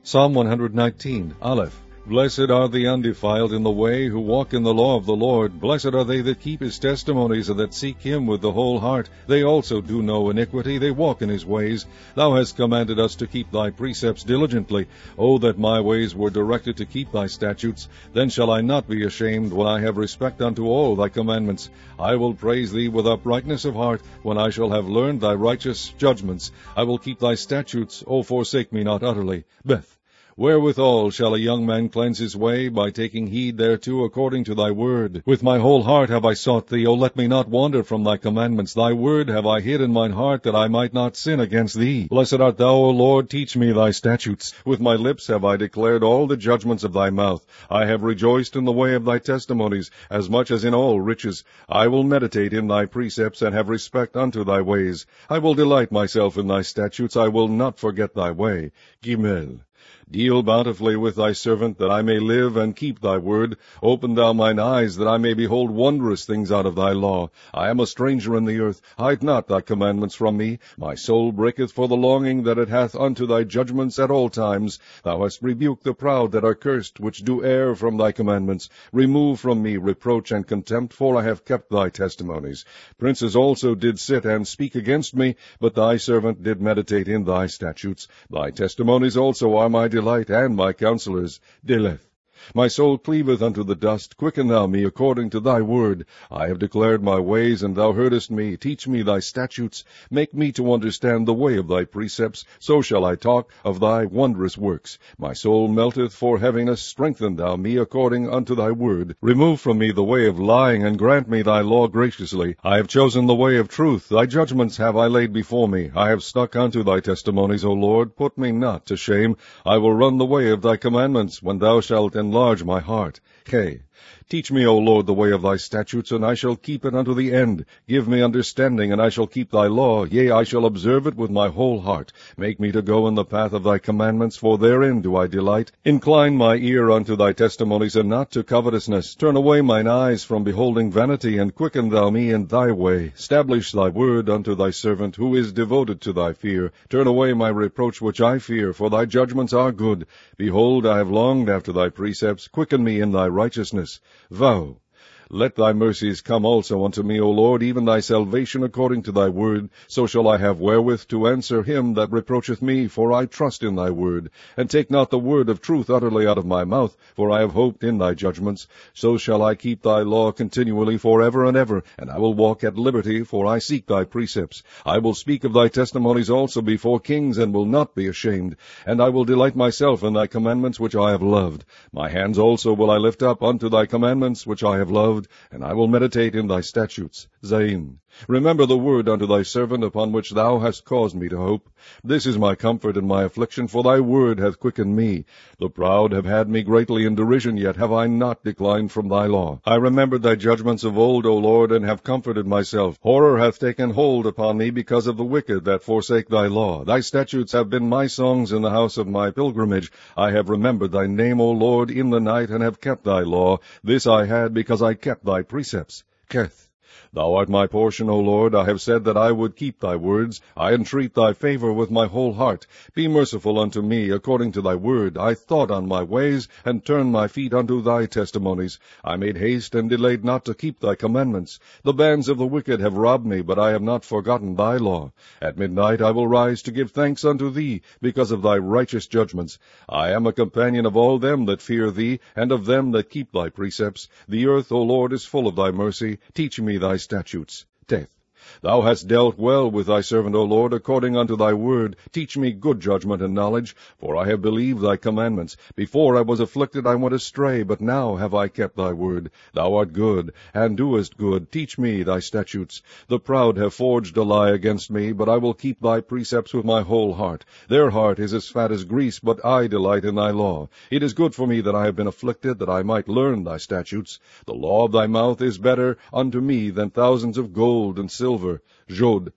Psalm 119, Aleph. Blessed are the undefiled in the way, who walk in the law of the Lord. Blessed are they that keep his testimonies, and that seek him with the whole heart. They also do no iniquity, they walk in his ways. Thou hast commanded us to keep thy precepts diligently. O that my ways were directed to keep thy statutes! Then shall I not be ashamed, when I have respect unto all thy commandments. I will praise thee with uprightness of heart, when I shall have learned thy righteous judgments. I will keep thy statutes, O forsake me not utterly. Beth. Wherewithal shall a young man cleanse his way? By taking heed thereto according to thy word. With my whole heart have I sought thee, O let me not wander from thy commandments. Thy word have I hid in mine heart, that I might not sin against thee. Blessed art thou, O Lord, teach me thy statutes. With my lips have I declared all the judgments of thy mouth. I have rejoiced in the way of thy testimonies, as much as in all riches. I will meditate in thy precepts, and have respect unto thy ways. I will delight myself in thy statutes, I will not forget thy way. Gimel. Deal bountifully with thy servant, that I may live and keep thy word. Open thou mine eyes, that I may behold wondrous things out of thy law. I am a stranger in the earth. Hide not thy commandments from me. My soul breaketh for the longing that it hath unto thy judgments at all times. Thou hast rebuked the proud that are cursed, which do err from thy commandments. Remove from me reproach and contempt, for I have kept thy testimonies. Princes also did sit and speak against me, but thy servant did meditate in thy statutes. Thy testimonies also are my delight, and my counselors. Deleth. My soul cleaveth unto the dust. Quicken thou me according to thy word. I have declared my ways, and thou heardest me. Teach me thy statutes. Make me to understand the way of thy precepts. So shall I talk of thy wondrous works. My soul melteth for heaviness. Strengthen thou me according unto thy word. Remove from me the way of lying, and grant me thy law graciously. I have chosen the way of truth. Thy judgments have I laid before me. I have stuck unto thy testimonies, O Lord. Put me not to shame. I will run the way of thy commandments, when thou shalt enlarge my heart. K. Teach me, O Lord, the way of thy statutes, and I shall keep it unto the end. Give me understanding, and I shall keep thy law. Yea, I shall observe it with my whole heart. Make me to go in the path of thy commandments, for therein do I delight. Incline my ear unto thy testimonies, and not to covetousness. Turn away mine eyes from beholding vanity, and quicken thou me in thy way. Establish thy word unto thy servant, who is devoted to thy fear. Turn away my reproach which I fear, for thy judgments are good. Behold, I have longed after thy precepts. Quicken me in thy righteousness. Vow. Let thy mercies come also unto me, O Lord, even thy salvation according to thy word. So shall I have wherewith to answer him that reproacheth me, for I trust in thy word. And take not the word of truth utterly out of my mouth, for I have hoped in thy judgments. So shall I keep thy law continually forever and ever, and I will walk at liberty, for I seek thy precepts. I will speak of thy testimonies also before kings, and will not be ashamed. And I will delight myself in thy commandments which I have loved. My hands also will I lift up unto thy commandments which I have loved, and I will meditate in thy statutes. Zain. Remember the word unto thy servant, upon which thou hast caused me to hope. This is my comfort in my affliction, for thy word hath quickened me. The proud have had me greatly in derision, yet have I not declined from thy law. I remembered thy judgments of old, O Lord, and have comforted myself. Horror hath taken hold upon me because of the wicked that forsake thy law. Thy statutes have been my songs in the house of my pilgrimage. I have remembered thy name, O Lord, in the night, and have kept thy law. This I had because I kept thy precepts. Keth. Thou art my portion, O Lord. I have said that I would keep thy words. I entreat thy favor with my whole heart. Be merciful unto me according to thy word. I thought on my ways, and turned my feet unto thy testimonies. I made haste and delayed not to keep thy commandments. The bands of the wicked have robbed me, but I have not forgotten thy law. At midnight I will rise to give thanks unto thee, because of thy righteous judgments. I am a companion of all them that fear thee, and of them that keep thy precepts. The earth, O Lord, is full of thy mercy. Teach me thy statutes. Teth. Thou hast dealt well with thy servant, O Lord, according unto thy word. Teach me good judgment and knowledge, for I have believed thy commandments. Before I was afflicted I went astray, but now have I kept thy word. Thou art good, and doest good. Teach me thy statutes. The proud have forged a lie against me, but I will keep thy precepts with my whole heart. Their heart is as fat as grease, but I delight in thy law. It is good for me that I have been afflicted, that I might learn thy statutes. The law of thy mouth is better unto me than thousands of gold and silver. Jod.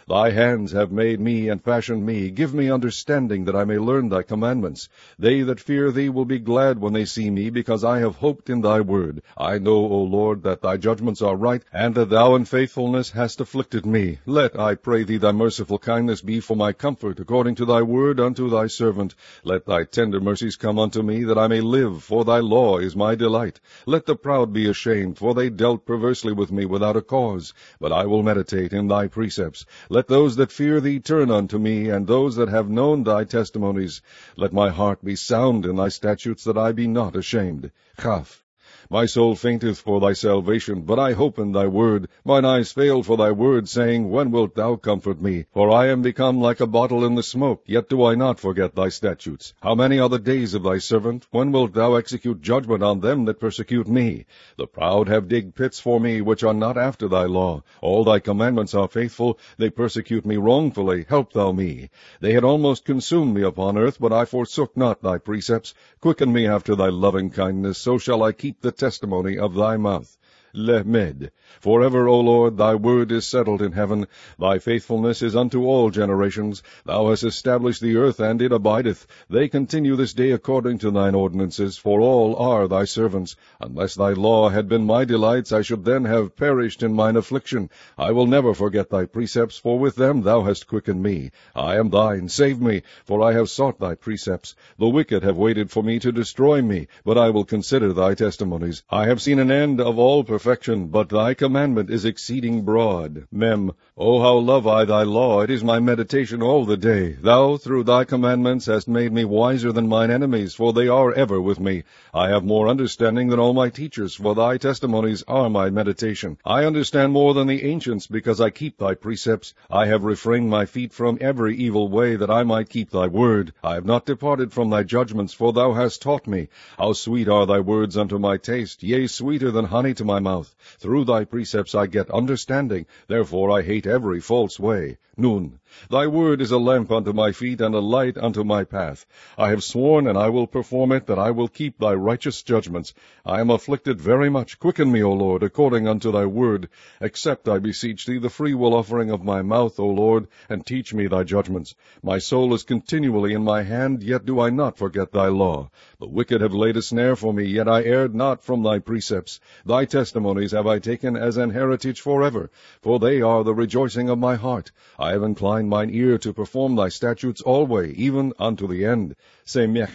Thy hands have made me and fashioned me. Give me understanding, that I may learn thy commandments. They that fear thee will be glad when they see me, because I have hoped in thy word. I know, O Lord, that thy judgments are right, and that thou in faithfulness hast afflicted me. Let, I pray thee, thy merciful kindness be for my comfort, according to thy word unto thy servant. Let thy tender mercies come unto me, that I may live, for thy law is my delight. Let the proud be ashamed, for they dealt perversely with me without a cause. But I will meditate in thy precepts. Let those that fear thee turn unto me, and those that have known thy testimonies. Let my heart be sound in thy statutes, that I be not ashamed. Chaf. My soul fainteth for thy salvation, but I hope in thy word. Mine eyes fail for thy word, saying, When wilt thou comfort me? For I am become like a bottle in the smoke, yet do I not forget thy statutes. How many are the days of thy servant? When wilt thou execute judgment on them that persecute me? The proud have digged pits for me, which are not after thy law. All thy commandments are faithful. They persecute me wrongfully. Help thou me. They had almost consumed me upon earth, but I forsook not thy precepts. Quicken me after thy loving kindness, so shall I keep the testimony of thy mouth. Lemed. Forever, O Lord, thy word is settled in heaven. Thy faithfulness is unto all generations. Thou hast established the earth, and it abideth. They continue this day according to thine ordinances, for all are thy servants. Unless thy law had been my delights, I should then have perished in mine affliction. I will never forget thy precepts, for with them thou hast quickened me. I am thine, save me, for I have sought thy precepts. The wicked have waited for me to destroy me, but I will consider thy testimonies. I have seen an end of all perfection, but thy commandment is exceeding broad. Mem. O how love I thy law! It is my meditation all the day. Thou, through thy commandments, hast made me wiser than mine enemies, for they are ever with me. I have more understanding than all my teachers, for thy testimonies are my meditation. I understand more than the ancients, because I keep thy precepts. I have refrained my feet from every evil way, that I might keep thy word. I have not departed from thy judgments, for thou hast taught me. How sweet are thy words unto my taste, yea, sweeter than honey to my mouth. Through thy precepts I get understanding, therefore I hate every false way. Nun. Thy word is a lamp unto my feet, and a light unto my path. I have sworn, and I will perform it, that I will keep thy righteous judgments. I am afflicted very much. Quicken me, O Lord, according unto thy word. Accept, I beseech thee, the freewill offering of my mouth, O Lord, and teach me thy judgments. My soul is continually in my hand, yet do I not forget thy law. The wicked have laid a snare for me, yet I erred not from thy precepts. Thy testimonies have I taken as an heritage forever, for they are the rejoicing of my heart. I have inclined mine ear to perform thy statutes alway, even unto the end. Semech.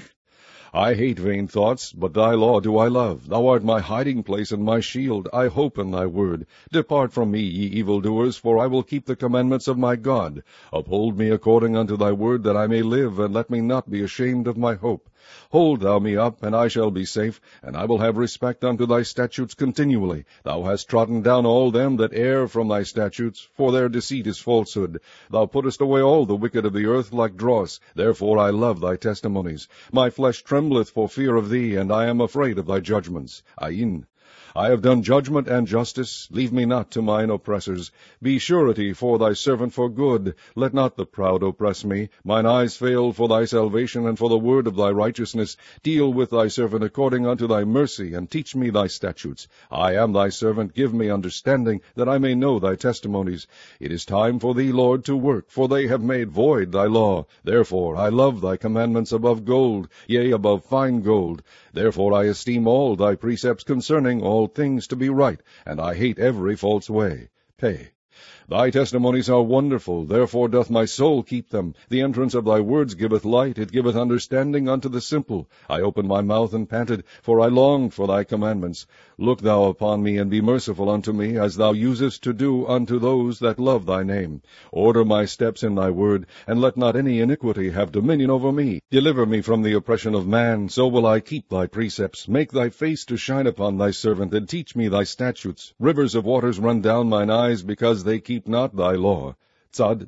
I hate vain thoughts, but thy law do I love. Thou art my hiding place and my shield. I hope in thy word. Depart from me, ye evildoers, for I will keep the commandments of my God. Uphold me according unto thy word, that I may live, and let me not be ashamed of my hope. Hold thou me up, and I shall be safe, and I will have respect unto thy statutes continually. Thou hast trodden down all them that err from thy statutes, for their deceit is falsehood. Thou puttest away all the wicked of the earth like dross. Therefore I love thy testimonies. My flesh trembleth for fear of thee, and I am afraid of thy judgments. Ayin. I have done judgment and justice. Leave me not to mine oppressors. Be surety for thy servant for good. Let not the proud oppress me. Mine eyes fail for thy salvation and for the word of thy righteousness. Deal with thy servant according unto thy mercy, and teach me thy statutes. I am thy servant. Give me understanding, that I may know thy testimonies. It is time for thee, Lord, to work, for they have made void thy law. Therefore I love thy commandments above gold, yea, above fine gold. Therefore I esteem all thy precepts concerning all things to be right, and I hate every false way. Pay. Thy testimonies are wonderful, therefore doth my soul keep them. The entrance of thy words giveth light, it giveth understanding unto the simple. I opened my mouth and panted, for I longed for thy commandments. Look thou upon me, and be merciful unto me, as thou usest to do unto those that love thy name. Order my steps in thy word, and let not any iniquity have dominion over me. Deliver me from the oppression of man, so will I keep thy precepts. Make thy face to shine upon thy servant, and teach me thy statutes. Rivers of waters run down mine eyes, because they keep not thy law. Tzad Di.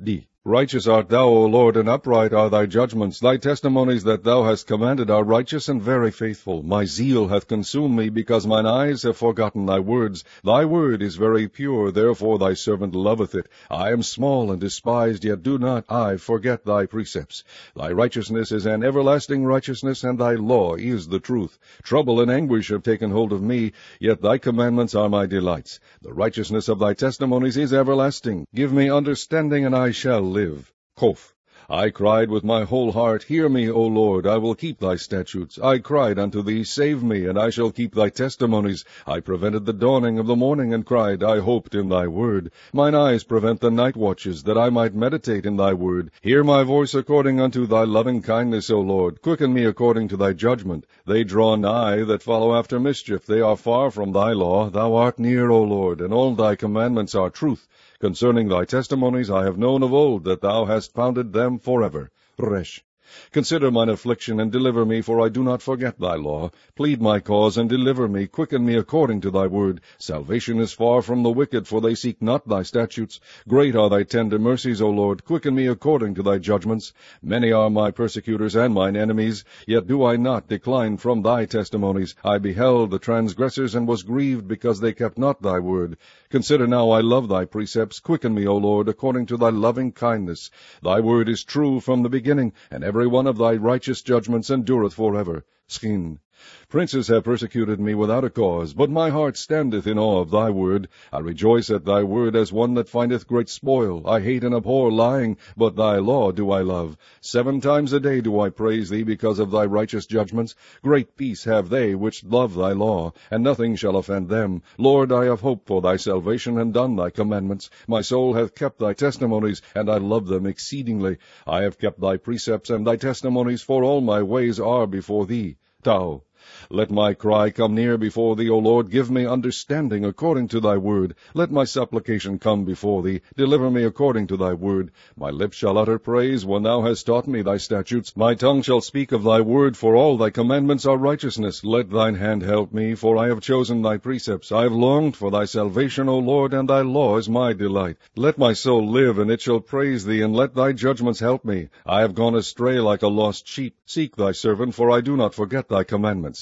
Righteous art thou, O Lord, and upright are thy judgments. Thy testimonies that thou hast commanded are righteous and very faithful. My zeal hath consumed me, because mine eyes have forgotten thy words. Thy word is very pure, therefore thy servant loveth it. I am small and despised, yet do not I forget thy precepts. Thy righteousness is an everlasting righteousness, and thy law is the truth. Trouble and anguish have taken hold of me, yet thy commandments are my delights. The righteousness of thy testimonies is everlasting. Give me understanding, and I shall live. Kof. I cried with my whole heart, Hear me, O Lord, I will keep thy statutes. I cried unto thee, Save me, and I shall keep thy testimonies. I prevented the dawning of the morning, and cried, I hoped in thy word. Mine eyes prevent the night watches, that I might meditate in thy word. Hear my voice according unto thy loving kindness, O Lord. Quicken me according to thy judgment. They draw nigh that follow after mischief. They are far from thy law. Thou art near, O Lord, and all thy commandments are truth. Concerning thy testimonies I have known of old, that thou hast founded them forever. Resh. Consider mine affliction, and deliver me, for I do not forget thy law. Plead my cause, and deliver me. Quicken me according to thy word. Salvation is far from the wicked, for they seek not thy statutes. Great are thy tender mercies, O Lord. Quicken me according to thy judgments. Many are my persecutors and mine enemies, yet do I not decline from thy testimonies. I beheld the transgressors, and was grieved, because they kept not thy word. Consider now, I love thy precepts. Quicken me, O Lord, according to thy loving kindness. Thy word is true from the beginning, and every one of thy righteous judgments endureth forever. Schin. Princes have persecuted me without a cause, but my heart standeth in awe of thy word. I rejoice at thy word as one that findeth great spoil. I hate and abhor lying, but thy law do I love. 7 times a day do I praise thee because of thy righteous judgments. Great peace have they which love thy law, and nothing shall offend them. Lord, I have hoped for thy salvation, and done thy commandments. My soul hath kept thy testimonies, and I love them exceedingly. I have kept thy precepts and thy testimonies, for all my ways are before thee. Tau. Let my cry come near before thee, O Lord. Give me understanding according to thy word. Let my supplication come before thee. Deliver me according to thy word. My lips shall utter praise when thou hast taught me thy statutes. My tongue shall speak of thy word, for all thy commandments are righteousness. Let thine hand help me, for I have chosen thy precepts. I have longed for thy salvation, O Lord, and thy law is my delight. Let my soul live, and it shall praise thee, and let thy judgments help me. I have gone astray like a lost sheep. Seek thy servant, for I do not forget thy commandments.